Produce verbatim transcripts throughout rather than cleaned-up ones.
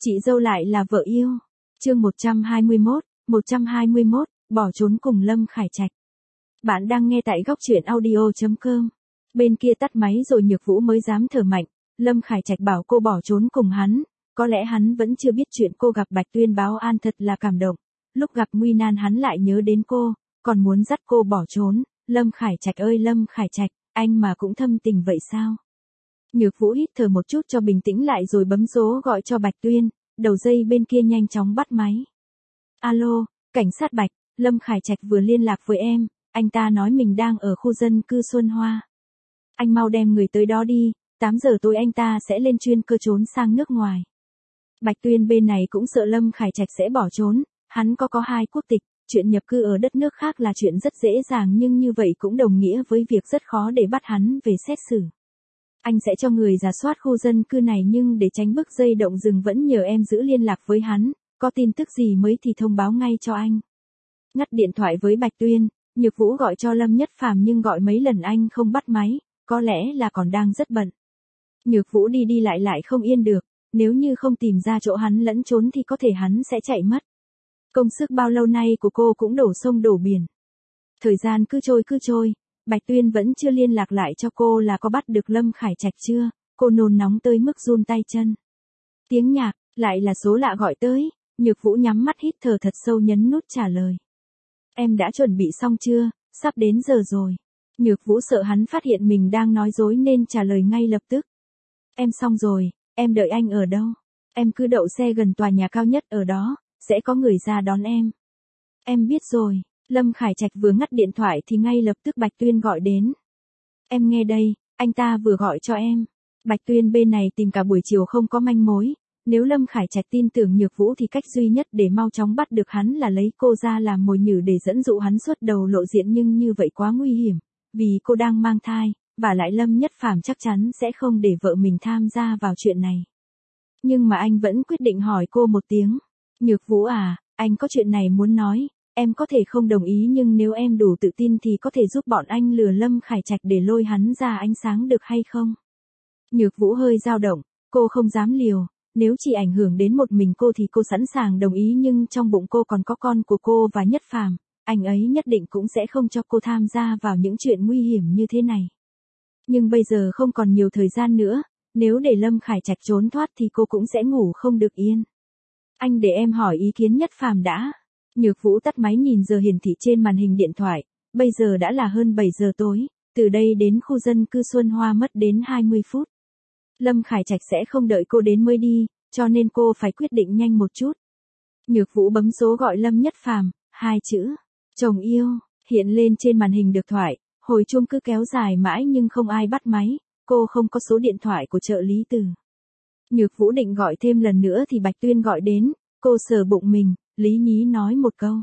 Chị dâu lại là vợ yêu. Chương một trăm hai mươi mốt, một trăm hai mươi mốt, bỏ trốn cùng Lâm Khải Trạch. Bạn đang nghe tại góc truyện audio chấm com. Bên kia tắt máy rồi Nhược Vũ mới dám thở mạnh, Lâm Khải Trạch bảo cô bỏ trốn cùng hắn, có lẽ hắn vẫn chưa biết chuyện cô gặp Bạch Tuyên báo an thật là cảm động. Lúc gặp nguy nan hắn lại nhớ đến cô, còn muốn dắt cô bỏ trốn. Lâm Khải Trạch ơi Lâm Khải Trạch, anh mà cũng thâm tình vậy sao? Nhược Vũ hít thở một chút cho bình tĩnh lại rồi bấm số gọi cho Bạch Tuyên, đầu dây bên kia nhanh chóng bắt máy. Alo, cảnh sát Bạch, Lâm Khải Trạch vừa liên lạc với em, anh ta nói mình đang ở khu dân cư Xuân Hoa. Anh mau đem người tới đó đi, tám giờ tối anh ta sẽ lên chuyên cơ trốn sang nước ngoài. Bạch Tuyên bên này cũng sợ Lâm Khải Trạch sẽ bỏ trốn, hắn có có hai quốc tịch, chuyện nhập cư ở đất nước khác là chuyện rất dễ dàng nhưng như vậy cũng đồng nghĩa với việc rất khó để bắt hắn về xét xử. Anh sẽ cho người rà soát khu dân cư này nhưng để tránh bức dây động rừng vẫn nhờ em giữ liên lạc với hắn, có tin tức gì mới thì thông báo ngay cho anh. Ngắt điện thoại với Bạch Tuyên, Nhược Vũ gọi cho Lâm Nhất Phàm nhưng gọi mấy lần anh không bắt máy, có lẽ là còn đang rất bận. Nhược Vũ đi đi lại lại không yên được, nếu như không tìm ra chỗ hắn lẫn trốn thì có thể hắn sẽ chạy mất. Công sức bao lâu nay của cô cũng đổ sông đổ biển. Thời gian cứ trôi cứ trôi, Bạch Tuyên vẫn chưa liên lạc lại cho cô là có bắt được Lâm Khải Trạch chưa, cô nôn nóng tới mức run tay chân. Tiếng nhạc, lại là số lạ gọi tới, Nhược Vũ nhắm mắt hít thở thật sâu nhấn nút trả lời. Em đã chuẩn bị xong chưa, sắp đến giờ rồi. Nhược Vũ sợ hắn phát hiện mình đang nói dối nên trả lời ngay lập tức. Em xong rồi, em đợi anh ở đâu? Em cứ đậu xe gần tòa nhà cao nhất ở đó, sẽ có người ra đón em. Em biết rồi. Lâm Khải Trạch vừa ngắt điện thoại thì ngay lập tức Bạch Tuyên gọi đến. Em nghe đây, anh ta vừa gọi cho em. Bạch Tuyên bên này tìm cả buổi chiều không có manh mối. Nếu Lâm Khải Trạch tin tưởng Nhược Vũ thì cách duy nhất để mau chóng bắt được hắn là lấy cô ra làm mồi nhử để dẫn dụ hắn xuất đầu lộ diện nhưng như vậy quá nguy hiểm. Vì cô đang mang thai, và lại Lâm Nhất Phàm chắc chắn sẽ không để vợ mình tham gia vào chuyện này. Nhưng mà anh vẫn quyết định hỏi cô một tiếng. Nhược Vũ à, anh có chuyện này muốn nói. Em có thể không đồng ý nhưng nếu em đủ tự tin thì có thể giúp bọn anh lừa Lâm Khải Trạch để lôi hắn ra ánh sáng được hay không? Nhược Vũ hơi dao động, cô không dám liều, nếu chỉ ảnh hưởng đến một mình cô thì cô sẵn sàng đồng ý nhưng trong bụng cô còn có con của cô và Nhất Phàm, anh ấy nhất định cũng sẽ không cho cô tham gia vào những chuyện nguy hiểm như thế này. Nhưng bây giờ không còn nhiều thời gian nữa, nếu để Lâm Khải Trạch trốn thoát thì cô cũng sẽ ngủ không được yên. Anh để em hỏi ý kiến Nhất Phàm đã. Nhược Vũ tắt máy nhìn giờ hiển thị trên màn hình điện thoại, bây giờ đã là hơn bảy giờ tối, từ đây đến khu dân cư Xuân Hoa mất đến hai mươi phút. Lâm Khải Trạch sẽ không đợi cô đến mới đi, cho nên cô phải quyết định nhanh một chút. Nhược Vũ bấm số gọi Lâm Nhất Phàm, hai chữ, chồng yêu, hiện lên trên màn hình điện thoại, hồi chuông cứ kéo dài mãi nhưng không ai bắt máy, cô không có số điện thoại của trợ lý Từ. Nhược Vũ định gọi thêm lần nữa thì Bạch Tuyên gọi đến, cô sờ bụng mình. Lý nhí nói một câu.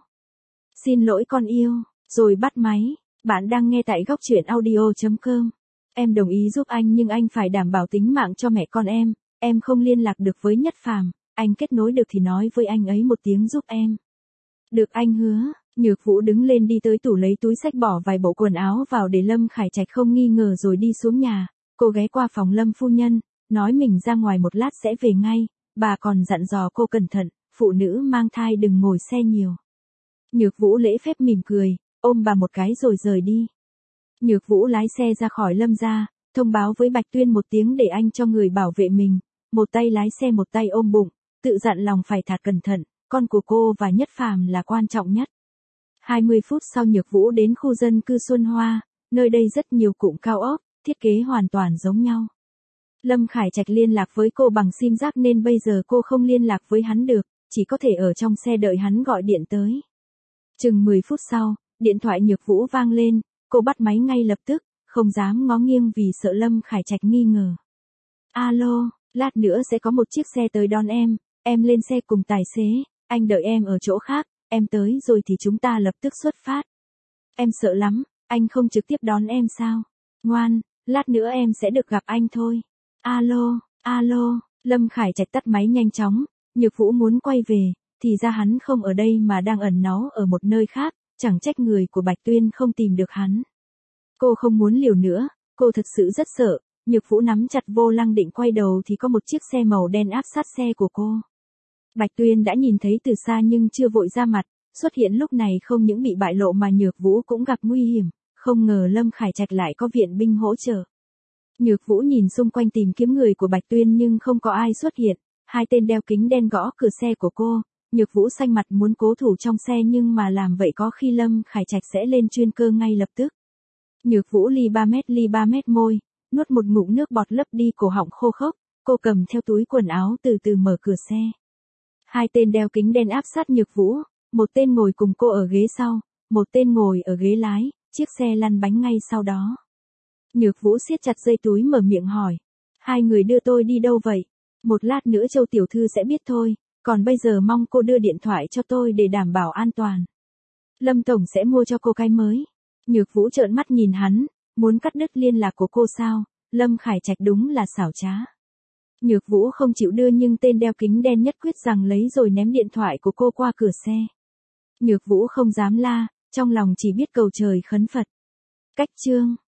Xin lỗi con yêu, rồi bắt máy. Bạn đang nghe tại góc truyện audio chấm com. Em đồng ý giúp anh nhưng anh phải đảm bảo tính mạng cho mẹ con em. Em không liên lạc được với Nhất Phàm, anh kết nối được thì nói với anh ấy một tiếng giúp em. Được anh hứa. Nhược Vũ đứng lên đi tới tủ lấy túi xách bỏ vài bộ quần áo vào để Lâm Khải Trạch không nghi ngờ rồi đi xuống nhà. Cô ghé qua phòng Lâm phu nhân, nói mình ra ngoài một lát sẽ về ngay. Bà còn dặn dò cô cẩn thận. Phụ nữ mang thai đừng ngồi xe nhiều. Nhược Vũ lễ phép mỉm cười, ôm bà một cái rồi rời đi. Nhược Vũ lái xe ra khỏi Lâm gia, thông báo với Bạch Tuyên một tiếng để anh cho người bảo vệ mình, một tay lái xe một tay ôm bụng, tự dặn lòng phải thật cẩn thận, con của cô và Nhất Phàm là quan trọng nhất. hai mươi phút sau Nhược Vũ đến khu dân cư Xuân Hoa, nơi đây rất nhiều cụm cao ốc, thiết kế hoàn toàn giống nhau. Lâm Khải Trạch liên lạc với cô bằng sim giác nên bây giờ cô không liên lạc với hắn được. Chỉ có thể ở trong xe đợi hắn gọi điện tới. Chừng mười phút sau, điện thoại Nhược Vũ vang lên, cô bắt máy ngay lập tức, không dám ngó nghiêng vì sợ Lâm Khải Trạch nghi ngờ. Alo, lát nữa sẽ có một chiếc xe tới đón em, em lên xe cùng tài xế, anh đợi em ở chỗ khác, em tới rồi thì chúng ta lập tức xuất phát. Em sợ lắm, anh không trực tiếp đón em sao? Ngoan, lát nữa em sẽ được gặp anh thôi. Alo, alo, Lâm Khải Trạch tắt máy nhanh chóng. Nhược Vũ muốn quay về, thì ra hắn không ở đây mà đang ẩn náu ở một nơi khác, chẳng trách người của Bạch Tuyên không tìm được hắn. Cô không muốn liều nữa, cô thực sự rất sợ, Nhược Vũ nắm chặt vô lăng định quay đầu thì có một chiếc xe màu đen áp sát xe của cô. Bạch Tuyên đã nhìn thấy từ xa nhưng chưa vội ra mặt, xuất hiện lúc này không những bị bại lộ mà Nhược Vũ cũng gặp nguy hiểm, không ngờ Lâm Khải Trạch lại có viện binh hỗ trợ. Nhược Vũ nhìn xung quanh tìm kiếm người của Bạch Tuyên nhưng không có ai xuất hiện, hai tên đeo kính đen gõ cửa xe của cô, Nhược Vũ xanh mặt muốn cố thủ trong xe nhưng mà làm vậy có khi Lâm Khải Trạch sẽ lên chuyên cơ ngay lập tức. Nhược Vũ ly ba mét ly ba mét môi, nuốt một ngụm nước bọt lấp đi cổ họng khô khốc, cô cầm theo túi quần áo từ từ mở cửa xe. Hai tên đeo kính đen áp sát Nhược Vũ, một tên ngồi cùng cô ở ghế sau, một tên ngồi ở ghế lái, chiếc xe lăn bánh ngay sau đó. Nhược Vũ siết chặt dây túi mở miệng hỏi, hai người đưa tôi đi đâu vậy? Một lát nữa Châu tiểu thư sẽ biết thôi, còn bây giờ mong cô đưa điện thoại cho tôi để đảm bảo an toàn. Lâm tổng sẽ mua cho cô cái mới. Nhược Vũ trợn mắt nhìn hắn, muốn cắt đứt liên lạc của cô sao? Lâm Khải Trạch đúng là xảo trá. Nhược Vũ không chịu đưa nhưng tên đeo kính đen nhất quyết rằng lấy rồi ném điện thoại của cô qua cửa xe. Nhược Vũ không dám la, trong lòng chỉ biết cầu trời khấn Phật. Cách chương